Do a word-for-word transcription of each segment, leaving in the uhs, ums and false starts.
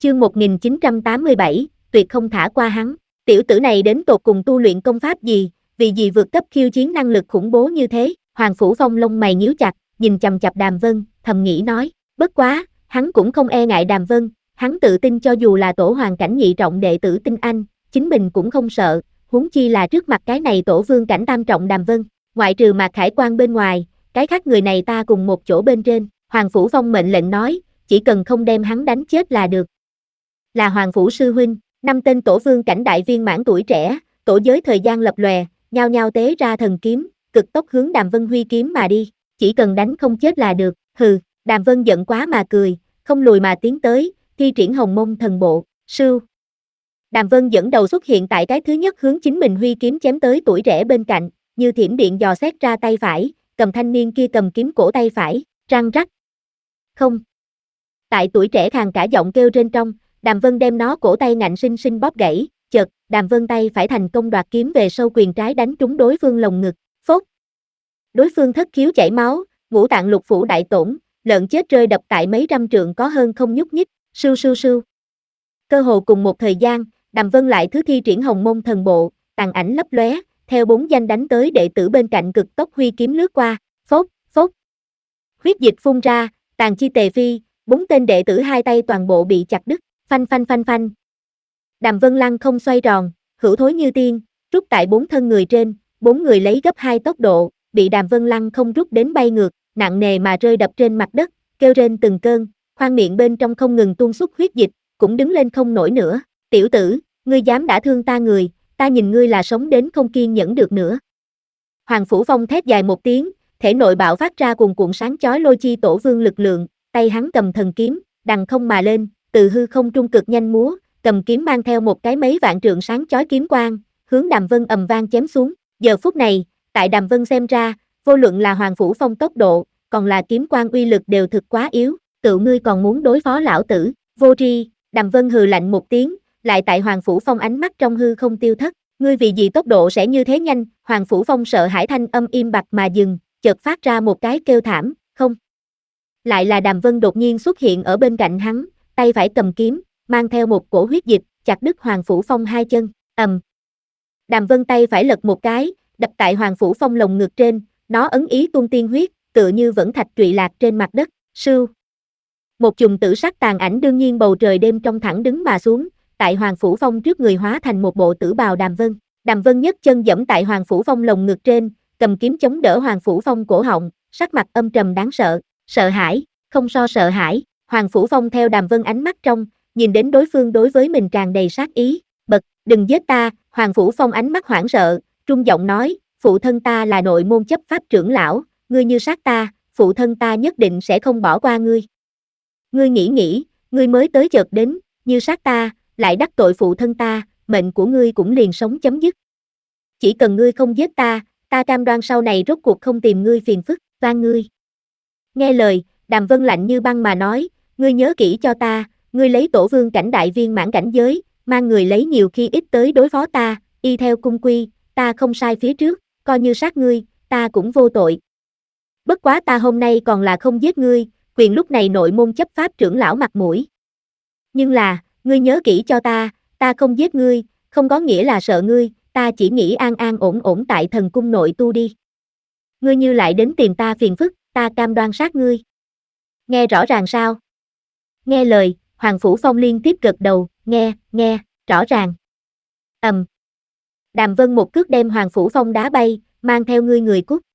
Chương một nghìn chín trăm tám mươi bảy, tuyệt không thả qua hắn. Tiểu tử này đến tột cùng tu luyện công pháp gì, vì gì vượt cấp khiêu chiến năng lực khủng bố như thế? Hoàng Phủ Phong lông mày nhíu chặt, nhìn chằm chằm Đàm Vân, thầm nghĩ nói, bất quá, hắn cũng không e ngại Đàm Vân, hắn tự tin cho dù là tổ hoàng cảnh nhị trọng đệ tử tinh anh, chính mình cũng không sợ, huống chi là trước mặt cái này tổ vương cảnh tam trọng Đàm Vân, ngoại trừ Mạc Khải Quan bên ngoài, cái khác người này ta cùng một chỗ bên trên. Hoàng Phủ Phong mệnh lệnh nói, chỉ cần không đem hắn đánh chết là được. Là Hoàng Phủ sư huynh, năm tên tổ vương cảnh đại viên mãn tuổi trẻ, tổ giới thời gian lập lòe, nhao nhao tế ra thần kiếm, cực tốc hướng Đàm Vân huy kiếm mà đi, chỉ cần đánh không chết là được. Hừ, Đàm Vân giận quá mà cười, không lùi mà tiến tới, thi triển Hồng Mông thần bộ, sưu. Đàm Vân dẫn đầu xuất hiện tại cái thứ nhất hướng chính mình huy kiếm chém tới tuổi trẻ bên cạnh, như thiểm điện dò xét ra tay phải, cầm thanh niên kia cầm kiếm cổ tay phải, răng rắc. Không. Tại tuổi trẻ khàn cả giọng kêu trên trong, Đàm Vân đem nó cổ tay ngạnh sinh sinh bóp gãy, chợt, Đàm Vân tay phải thành công đoạt kiếm về sau quyền trái đánh trúng đối phương lồng ngực, phốt. Đối phương thất khiếu chảy máu, ngũ tạng lục phủ đại tổn, lợn chết rơi đập tại mấy trăm trượng có hơn không nhúc nhích, sưu sưu sưu. Cơ hồ cùng một thời gian, Đàm Vân lại thứ thi triển Hồng Mông thần bộ, tàn ảnh lấp lóe, theo bốn danh đánh tới đệ tử bên cạnh cực tốc huy kiếm lướt qua, phốt, phốt. Huyết dịch phun ra, tàn chi tề phi, bốn tên đệ tử hai tay toàn bộ bị chặt đứt, phanh phanh phanh phanh. Đàm Vân lăng không xoay tròn, hữu thối như tiên, rút tại bốn thân người trên, bốn người lấy gấp hai tốc độ, bị Đàm Vân lăng không rút đến bay ngược, nặng nề mà rơi đập trên mặt đất, kêu rên từng cơn, khoang miệng bên trong không ngừng tuôn xuất huyết dịch, cũng đứng lên không nổi nữa. Tiểu tử, ngươi dám đả thương ta người, ta nhìn ngươi là sống đến không kiên nhẫn được nữa. Hoàng Phủ Phong thét dài một tiếng, thể nội bạo phát ra cuồn cuộn sáng chói lôi chi tổ vương lực lượng, tay hắn cầm thần kiếm, đằng không mà lên, từ hư không trung cực nhanh múa, cầm kiếm mang theo một cái mấy vạn trượng sáng chói kiếm quang, hướng Đàm Vân ầm vang chém xuống. Giờ phút này, tại Đàm Vân xem ra, vô luận là Hoàng Phủ Phong tốc độ, còn là kiếm quang uy lực đều thực quá yếu, tự ngươi còn muốn đối phó lão tử, vô tri. Đàm Vân hừ lạnh một tiếng, lại tại Hoàng Phủ Phong ánh mắt trong hư không tiêu thất, ngươi vì gì tốc độ sẽ như thế nhanh? Hoàng Phủ Phong sợ hãi thanh âm im bặt mà dừng, chợt phát ra một cái kêu thảm, không. Lại là Đàm Vân đột nhiên xuất hiện ở bên cạnh hắn, tay phải cầm kiếm, mang theo một cổ huyết dịch, chặt đứt Hoàng Phủ Phong hai chân, ầm. Đàm Vân tay phải lật một cái, đập tại Hoàng Phủ Phong lồng ngực trên, nó ấn ý tuôn tiên huyết, tựa như vẫn thạch trụy lạc trên mặt đất, sưu. Một chùm tử sắc tàn ảnh đương nhiên bầu trời đêm trong thẳng đứng mà xuống, tại Hoàng Phủ Phong trước người hóa thành một bộ tử bào Đàm Vân. Đàm Vân nhấc chân giẫm tại Hoàng Phủ Phong lồng ngực trên, cầm kiếm chống đỡ Hoàng Phủ Phong cổ họng, sắc mặt âm trầm đáng sợ, sợ hãi, không so sợ hãi. Hoàng Phủ Phong theo Đàm Vân ánh mắt trong, nhìn đến đối phương đối với mình tràn đầy sát ý, bật, đừng giết ta. Hoàng Phủ Phong ánh mắt hoảng sợ, trung giọng nói, phụ thân ta là nội môn chấp pháp trưởng lão, ngươi như sát ta, phụ thân ta nhất định sẽ không bỏ qua ngươi. Ngươi nghĩ nghĩ, ngươi mới tới chợt đến, như sát ta, lại đắc tội phụ thân ta, mệnh của ngươi cũng liền sống chấm dứt. Chỉ cần ngươi không giết ta, ta cam đoan sau này rốt cuộc không tìm ngươi phiền phức, van ngươi. Nghe lời, Đàm Vân lạnh như băng mà nói, ngươi nhớ kỹ cho ta, ngươi lấy tổ vương cảnh đại viên mãn cảnh giới, mang người lấy nhiều khi ít tới đối phó ta, y theo cung quy, ta không sai phía trước, coi như sát ngươi, ta cũng vô tội. Bất quá ta hôm nay còn là không giết ngươi, quyền lúc này nội môn chấp pháp trưởng lão mặt mũi. Nhưng là, ngươi nhớ kỹ cho ta, ta không giết ngươi, không có nghĩa là sợ ngươi, ta chỉ nghĩ an an ổn ổn tại thần cung nội tu đi. Ngươi như lại đến tìm ta phiền phức, ta cam đoan sát ngươi. Nghe rõ ràng sao? Nghe lời, Hoàng Phủ Phong liên tiếp gật đầu, nghe, nghe, rõ ràng. Ầm. Um. Đàm Vân một cước đem Hoàng Phủ Phong đá bay, mang theo ngươi người cút.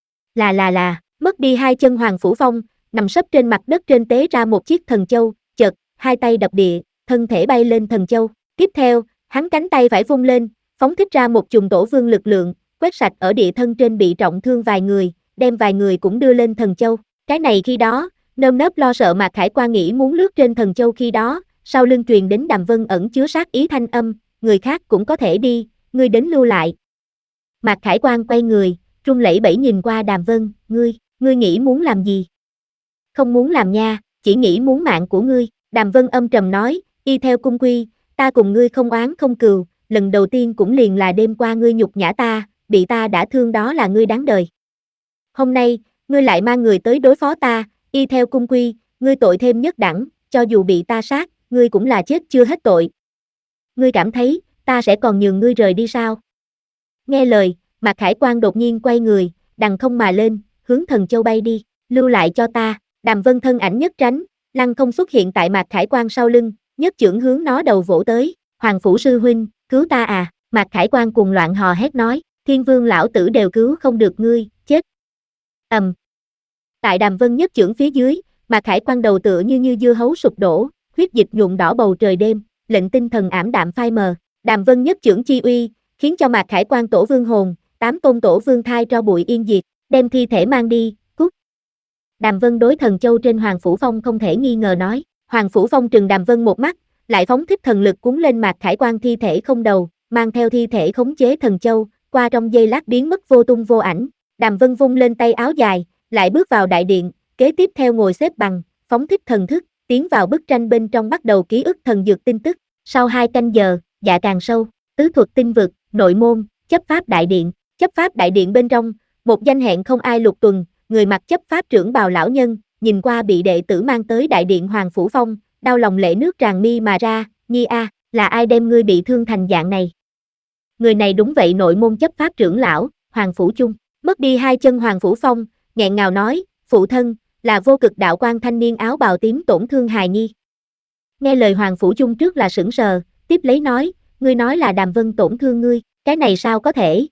Là là là, mất đi hai chân Hoàng Phủ Phong, nằm sấp trên mặt đất trên tế ra một chiếc thần châu, chợt, hai tay đập địa, thân thể bay lên thần châu. Tiếp theo, hắn cánh tay phải vung lên, phóng thích ra một chùm tổ vương lực lượng, quét sạch ở địa thân trên bị trọng thương vài người, đem vài người cũng đưa lên thần châu. Cái này khi đó, nơm nớp lo sợ Mạc Khải Quan nghĩ muốn lướt trên thần châu khi đó, sau lưng truyền đến Đàm Vân ẩn chứa sát ý thanh âm, người khác cũng có thể đi, ngươi đến lưu lại. Mạc Khải Quan quay người, run lẩy bẩy nhìn qua Đàm Vân, ngươi, ngươi nghĩ muốn làm gì? Không muốn làm nha, chỉ nghĩ muốn mạng của ngươi. Đàm Vân âm trầm nói, y theo cung quy, ta cùng ngươi không oán không cừu, lần đầu tiên cũng liền là đêm qua ngươi nhục nhã ta, bị ta đã thương đó là ngươi đáng đời. Hôm nay, ngươi lại mang người tới đối phó ta, y theo cung quy, ngươi tội thêm nhất đẳng, cho dù bị ta sát, ngươi cũng là chết chưa hết tội. Ngươi cảm thấy, ta sẽ còn nhường ngươi rời đi sao? Nghe lời, Mạc Khải Quan đột nhiên quay người, đằng không mà lên, hướng Thần Châu bay đi, lưu lại cho ta. Đàm Vân thân ảnh nhất tránh, lăng không xuất hiện tại Mạc Khải Quan sau lưng, nhất chưởng hướng nó đầu vỗ tới. Hoàng phủ sư huynh, cứu ta à? Mạc Khải Quan cuồng loạn hò hét nói, Thiên Vương lão tử đều cứu không được ngươi, chết. Ầm. Um. Tại Đàm Vân nhất chưởng phía dưới, Mạc Khải Quan đầu tựa như như dưa hấu sụp đổ, huyết dịch nhuộm đỏ bầu trời đêm, lệnh tinh thần ảm đạm phai mờ. Đàm Vân nhất chưởng chi uy, khiến cho Mạc Khải Quan tổ vương hồn, tám tôn tổ vương thai tro bụi yên diệt, đem thi thể mang đi, cút. Đàm Vân đối Thần Châu trên Hoàng Phủ Phong không thể nghi ngờ nói. Hoàng Phủ Phong trừng Đàm Vân một mắt, lại phóng thích thần lực cuốn lên Mạc Khải Quan thi thể không đầu, mang theo thi thể khống chế Thần Châu, qua trong giây lát biến mất vô tung vô ảnh. Đàm Vân vung lên tay áo dài, lại bước vào đại điện, kế tiếp theo ngồi xếp bằng, phóng thích thần thức, tiến vào bức tranh bên trong bắt đầu ký ức thần dược tin tức. Sau hai canh giờ, dạ càng sâu, tứ thuật tinh vực, nội môn, chấp pháp đại điện. Chấp pháp đại điện bên trong, một danh hẹn không ai lục tuần, người mặc chấp pháp trưởng bào lão nhân, nhìn qua bị đệ tử mang tới đại điện Hoàng Phủ Phong, đau lòng lệ nước tràn mi mà ra, Nhi a, là ai đem ngươi bị thương thành dạng này? Người này đúng vậy nội môn chấp pháp trưởng lão, Hoàng Phủ Chung, mất đi hai chân Hoàng Phủ Phong, nghẹn ngào nói, phụ thân, là vô cực đạo quan thanh niên áo bào tím tổn thương hài nhi. Nghe lời Hoàng Phủ Chung trước là sững sờ, tiếp lấy nói, ngươi nói là Đàm Vân tổn thương ngươi, cái này sao có thể?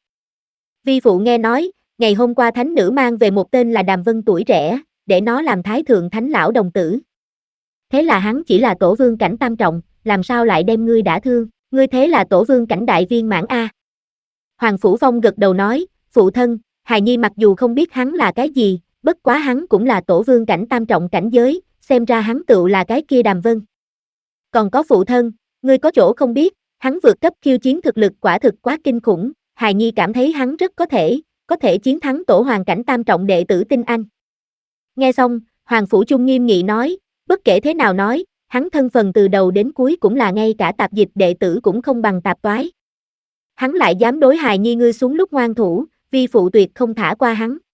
Vi phụ nghe nói, ngày hôm qua thánh nữ mang về một tên là Đàm Vân tuổi trẻ, để nó làm thái thượng thánh lão đồng tử. Thế là hắn chỉ là tổ vương cảnh tam trọng, làm sao lại đem ngươi đả thương, ngươi thế là tổ vương cảnh đại viên mãn a. Hoàng Phủ Phong gật đầu nói, phụ thân, hài nhi mặc dù không biết hắn là cái gì, bất quá hắn cũng là tổ vương cảnh tam trọng cảnh giới, xem ra hắn tựu là cái kia Đàm Vân. Còn có phụ thân, ngươi có chỗ không biết, hắn vượt cấp khiêu chiến thực lực quả thực quá kinh khủng, hài nhi cảm thấy hắn rất có thể, có thể chiến thắng tổ hoàng cảnh tam trọng đệ tử Tinh Anh. Nghe xong, Hoàng Phủ Chung nghiêm nghị nói, bất kể thế nào nói, hắn thân phần từ đầu đến cuối cũng là ngay cả tạp dịch đệ tử cũng không bằng tạp toái. Hắn lại dám đối hài nhi ngươi xuống lúc ngoan thủ, vi phụ tuyệt không thả qua hắn.